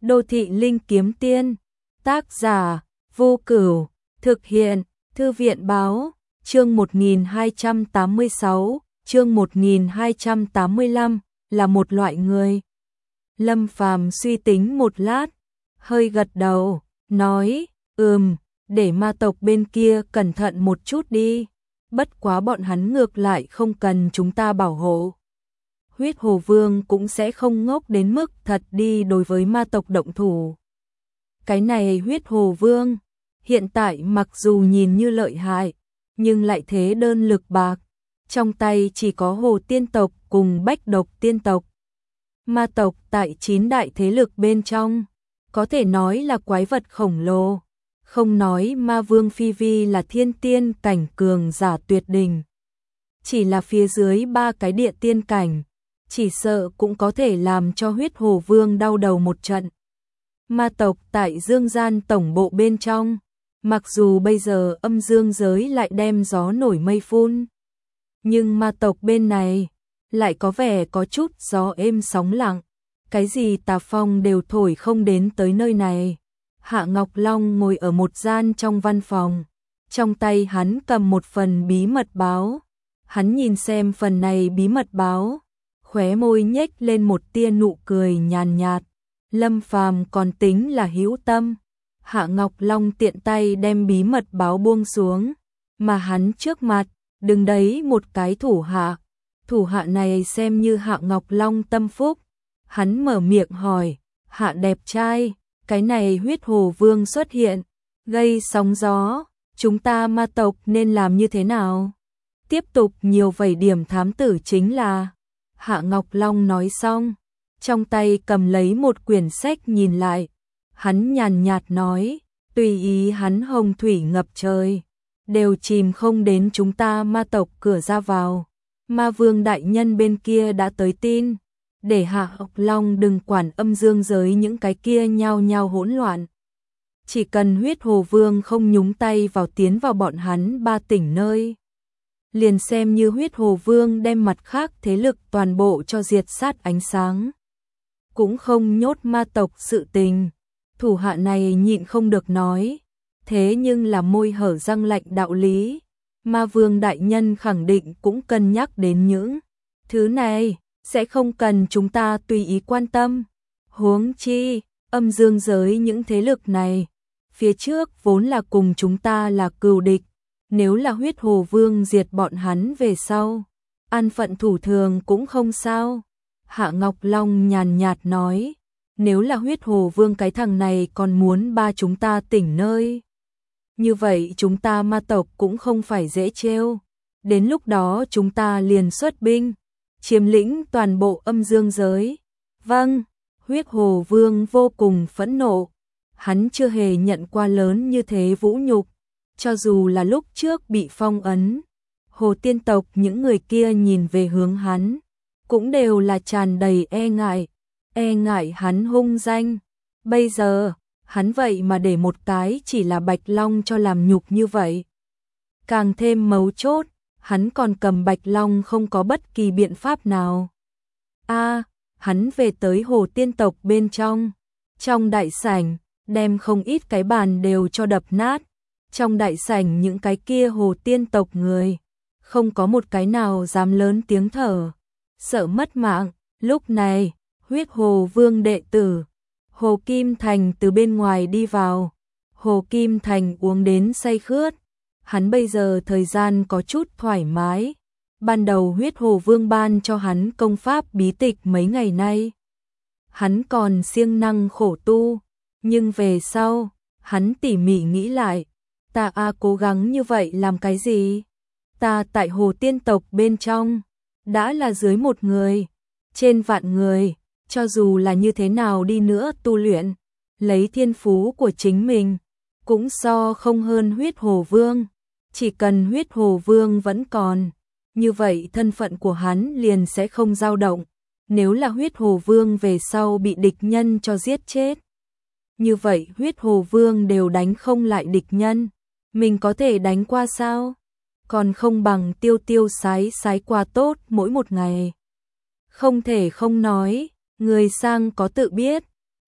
Đô thị linh kiếm tiên, tác giả, Vô Cửu, thực hiện, Thư viện báo, chương 1286, chương 1285, là một loại người. Lâm Phàm suy tính một lát, hơi gật đầu, nói, để ma tộc bên kia cẩn thận một chút đi, bất quá bọn hắn ngược lại không cần chúng ta bảo hộ. Huyết Hồ Vương cũng sẽ không ngốc đến mức thật đi đối với ma tộc động thủ. Cái này Huyết Hồ Vương, hiện tại mặc dù nhìn như lợi hại, nhưng lại thế đơn lực bạc, trong tay chỉ có Hồ Tiên tộc cùng Bách Độc Tiên tộc. Ma tộc tại 9 đại thế lực bên trong, có thể nói là quái vật khổng lồ, không nói Ma Vương Phi Vi là thiên tiên cảnh cường giả tuyệt đỉnh. Chỉ là phía dưới 3 cái địa tiên cảnh, chỉ sợ cũng có thể làm cho Huyết Hồ Vương đau đầu một trận. Ma tộc tại dương gian tổng bộ bên trong, mặc dù bây giờ âm dương giới lại đem gió nổi mây phun, nhưng ma tộc bên này lại có vẻ có chút gió êm sóng lặng, cái gì tà phong đều thổi không đến tới nơi này. Hạ Ngọc Long ngồi ở một gian trong văn phòng, trong tay hắn cầm một phần bí mật báo, hắn nhìn xem phần này bí mật báo, khóe môi nhếch lên một tia nụ cười nhàn nhạt. Lâm Phàm còn tính là hữu tâm. Hạ Ngọc Long tiện tay đem bí mật báo buông xuống, mà hắn trước mặt đứng đấy một cái thủ hạ. Thủ hạ này xem như Hạ Ngọc Long tâm phúc. Hắn mở miệng hỏi, Hạ đẹp trai, cái này Huyết Hồ Vương xuất hiện, gây sóng gió, chúng ta ma tộc nên làm như thế nào? Tiếp tục nhiều vẩy điểm thám tử chính là. Hạ Ngọc Long nói xong, trong tay cầm lấy một quyển sách nhìn lại, hắn nhàn nhạt nói, tùy ý hắn hồng thủy ngập trời, đều chìm không đến chúng ta ma tộc cửa ra vào. Ma Vương đại nhân bên kia đã tới tin, để Hạ Ngọc Long đừng quản âm dương giới những cái kia nhao nhao hỗn loạn. Chỉ cần Huyết Hồ Vương không nhúng tay vào tiến vào bọn hắn 3 tỉnh nơi, liền xem như Huyết Hồ Vương đem mặt khác thế lực toàn bộ cho diệt sát ánh sáng, cũng không nhốt ma tộc sự tình. Thủ hạ này nhịn không được nói, thế nhưng là môi hở răng lạnh đạo lý, Ma Vương đại nhân khẳng định cũng cân nhắc đến những thứ này, sẽ không cần chúng ta tùy ý quan tâm. Huống chi, âm dương giới những thế lực này, phía trước vốn là cùng chúng ta là cừu địch, nếu là Huyết Hồ Vương diệt bọn hắn về sau, an phận thủ thường cũng không sao. Hạ Ngọc Long nhàn nhạt nói, nếu là Huyết Hồ Vương cái thằng này còn muốn ba chúng ta tỉnh nơi, như vậy chúng ta ma tộc cũng không phải dễ trêu. Đến lúc đó chúng ta liền xuất binh, chiếm lĩnh toàn bộ âm dương giới. Vâng, Huyết Hồ Vương vô cùng phẫn nộ, hắn chưa hề nhận qua lớn như thế vũ nhục, cho dù là lúc trước bị phong ấn, Hồ Tiên tộc những người kia nhìn về hướng hắn, cũng đều là tràn đầy e ngại hắn hung danh. Bây giờ, hắn vậy mà để một cái chỉ là Bạch Long cho làm nhục như vậy. Càng thêm mấu chốt, hắn còn cầm Bạch Long không có bất kỳ biện pháp nào. Hắn về tới Hồ Tiên tộc bên trong đại sảnh, đem không ít cái bàn đều cho đập nát. Trong đại sảnh những cái kia Hồ Tiên tộc người, không có một cái nào dám lớn tiếng thở, sợ mất mạng. Lúc này, Huyết Hồ Vương đệ tử Hồ Kim Thành từ bên ngoài đi vào. Hồ Kim Thành uống đến say khướt, hắn bây giờ thời gian có chút thoải mái. Ban đầu Huyết Hồ Vương ban cho hắn công pháp bí tịch mấy ngày nay, hắn còn siêng năng khổ tu, nhưng về sau, hắn tỉ mỉ nghĩ lại, ta cố gắng như vậy làm cái gì? Ta tại Hồ Tiên tộc bên trong, đã là dưới 1 người, trên vạn người, cho dù là như thế nào đi nữa tu luyện, lấy thiên phú của chính mình, cũng so không hơn Huyết Hồ Vương. Chỉ cần Huyết Hồ Vương vẫn còn, như vậy thân phận của hắn liền sẽ không dao động. Nếu là Huyết Hồ Vương về sau bị địch nhân cho giết chết, như vậy Huyết Hồ Vương đều đánh không lại địch nhân, mình có thể đánh qua sao? Còn không bằng tiêu tiêu sái sái qua tốt mỗi một ngày. Không thể không nói, người sang có tự biết,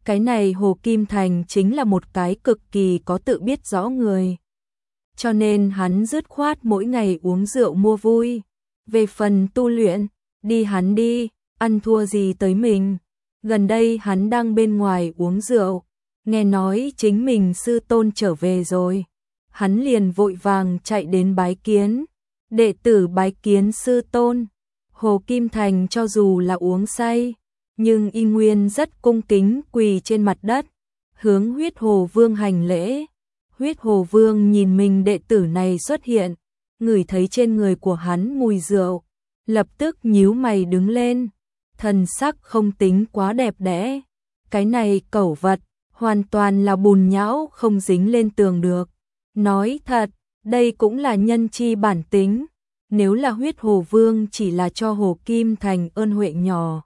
Cái này Hồ Kim Thành chính là một cái cực kỳ có tự biết rõ người. Cho nên hắn dứt khoát mỗi ngày uống rượu mua vui. Về phần tu luyện, đi hắn đi, ăn thua gì tới mình. Gần đây hắn đang bên ngoài uống rượu, nghe nói chính mình sư tôn trở về rồi. Hắn liền vội vàng chạy đến bái kiến. Đệ tử bái kiến sư tôn. Hồ Kim Thành cho dù là uống say, nhưng y nguyên rất cung kính quỳ trên mặt đất, hướng Huyết Hồ Vương hành lễ. Huyết Hồ Vương nhìn mình đệ tử này xuất hiện, ngửi thấy trên người của hắn mùi rượu, lập tức nhíu mày đứng lên, thần sắc không tính quá đẹp đẽ. Cái này cẩu vật, hoàn toàn là bùn nhão không dính lên tường được. Nói thật, đây cũng là nhân chi bản tính. Nếu là Huyết Hồ Vương chỉ là cho Hồ Kim Thành ơn huệ nhỏ,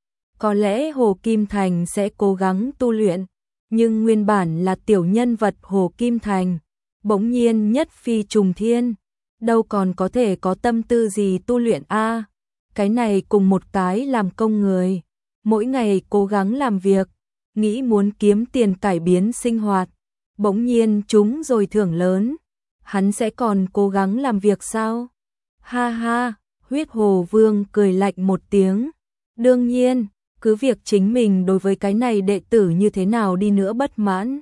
có lẽ Hồ Kim Thành sẽ cố gắng tu luyện, nhưng nguyên bản là tiểu nhân vật Hồ Kim Thành, bỗng nhiên nhất phi trùng thiên, đâu còn có thể có tâm tư gì tu luyện a. Cái này cùng một cái làm công người, mỗi ngày cố gắng làm việc, nghĩ muốn kiếm tiền cải biến sinh hoạt, bỗng nhiên trúng rồi thưởng lớn, hắn sẽ còn cố gắng làm việc sao? Ha ha, Huyết Hồ Vương cười lạnh một tiếng. Đương nhiên, cứ việc chính mình đối với cái này đệ tử như thế nào đi nữa bất mãn,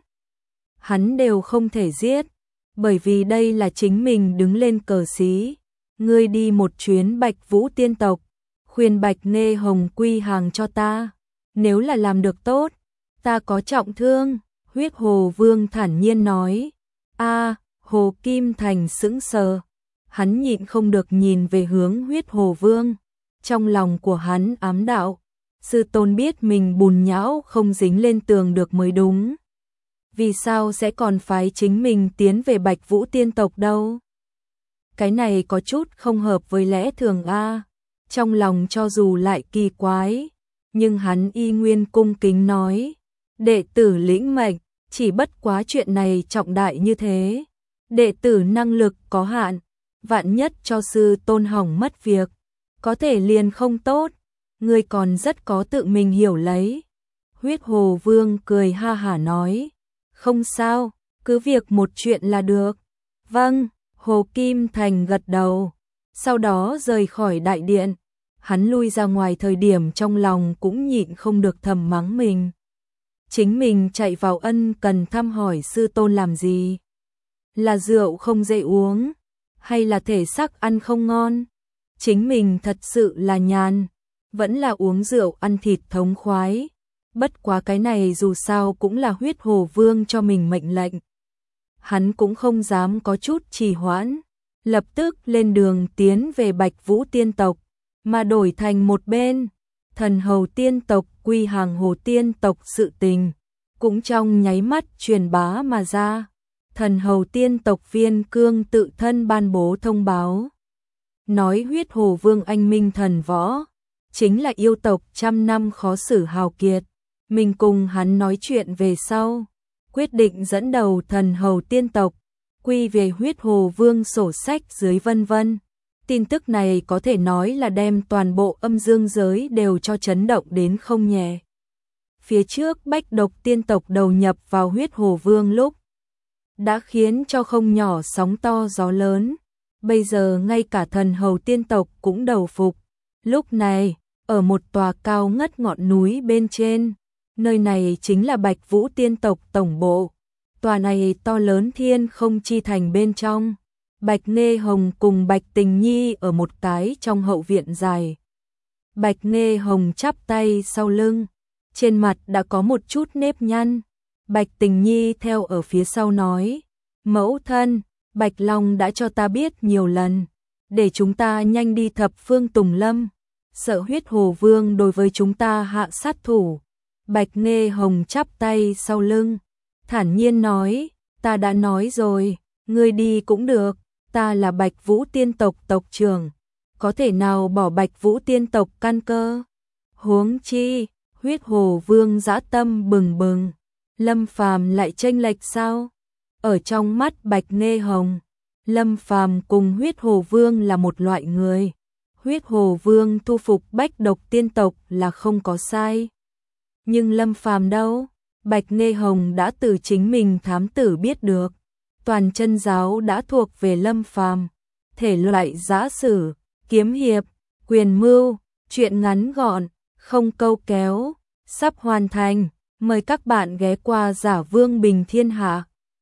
hắn đều không thể giết, bởi vì đây là chính mình đứng lên cờ xí. Ngươi đi một chuyến Bạch Vũ tiên tộc, khuyên Bạch Nghê Hồng quy hàng cho ta, nếu là làm được tốt, ta có trọng thương. Huyết Hồ Vương thản nhiên nói. A, Hồ Kim Thành sững sờ. Hắn nhịn không được nhìn về hướng Huyết Hồ Vương. Trong lòng của hắn ám đạo, sư tôn biết mình bùn nhão không dính lên tường được mới đúng. Vì sao sẽ còn phái chính mình tiến về Bạch Vũ tiên tộc đâu? Cái này có chút không hợp với lẽ thường a. Trong lòng cho dù lại kỳ quái, nhưng hắn y nguyên cung kính nói, đệ tử lĩnh mệnh, chỉ bất quá chuyện này trọng đại như thế, đệ tử năng lực có hạn, vạn nhất cho sư tôn hỏng mất việc, có thể liền không tốt, ngươi còn rất có tự mình hiểu lấy. Huyết Hồ Vương cười ha hả nói, không sao, cứ việc một chuyện là được. Vâng, Hồ Kim Thành gật đầu, sau đó rời khỏi đại điện. Hắn lui ra ngoài thời điểm trong lòng cũng nhịn không được thầm mắng mình. Chính mình chạy vào ân cần thăm hỏi sư tôn làm gì? Là rượu không dễ uống, hay là thể xác ăn không ngon? Chính mình thật sự là nhàn, vẫn là uống rượu ăn thịt thống khoái. Bất quá cái này dù sao cũng là Huyết Hồ Vương cho mình mệnh lệnh. Hắn cũng không dám có chút trì hoãn, lập tức lên đường tiến về Bạch Vũ tiên tộc, mà đổi thành một bên, Thần Hầu tiên tộc quy hàng Hồ tiên tộc sự tình, cũng trong nháy mắt truyền bá mà ra. Thần Hầu tiên tộc Viên Cương tự thân ban bố thông báo, nói Huyết Hồ Vương anh minh thần võ, chính là yêu tộc trăm năm khó xử hào kiệt. Mình cùng hắn nói chuyện về sau, quyết định dẫn đầu Thần Hầu tiên tộc, quy về Huyết Hồ Vương sổ sách dưới vân vân. Tin tức này có thể nói là đem toàn bộ âm dương giới đều cho chấn động đến không nhẹ. Phía trước Bách Độc tiên tộc đầu nhập vào Huyết Hồ Vương lúc, đã khiến cho không nhỏ sóng to gió lớn. Bây giờ ngay cả Thần Hầu tiên tộc cũng đầu phục. Lúc này, ở một tòa cao ngất ngọn núi bên trên, nơi này chính là Bạch Vũ tiên tộc tổng bộ. Tòa này to lớn thiên không chi thành bên trong, Bạch Nghê Hồng cùng Bạch Tình Nhi ở một cái trong hậu viện dài. Bạch Nghê Hồng chắp tay sau lưng, trên mặt đã có một chút nếp nhăn. Bạch Tình Nhi theo ở phía sau nói, mẫu thân, Bạch Long đã cho ta biết nhiều lần, để chúng ta nhanh đi thập phương Tùng Lâm, sợ Huyết Hồ Vương đối với chúng ta hạ sát thủ. Bạch Nghê Hồng chắp tay sau lưng, thản nhiên nói, ta đã nói rồi, ngươi đi cũng được, ta là Bạch Vũ tiên tộc tộc trưởng, có thể nào bỏ Bạch Vũ tiên tộc căn cơ? Huống chi, Huyết Hồ Vương dã tâm bừng bừng, Lâm Phàm lại chênh lệch sao? Ở trong mắt Bạch Nghê Hồng, Lâm Phàm cùng Huyết Hồ Vương là một loại người. Huyết Hồ Vương thu phục Bách Độc tiên tộc là không có sai. Nhưng Lâm Phàm đâu? Bạch Nê Hồng đã từ chính mình thám tử biết được, toàn chân giáo đã thuộc về Lâm Phàm, thể loại giã sử, kiếm hiệp, quyền mưu, truyện ngắn gọn, không câu kéo, sắp hoàn thành. Mời các bạn ghé qua Giả Vương Bình Thiên Hạ.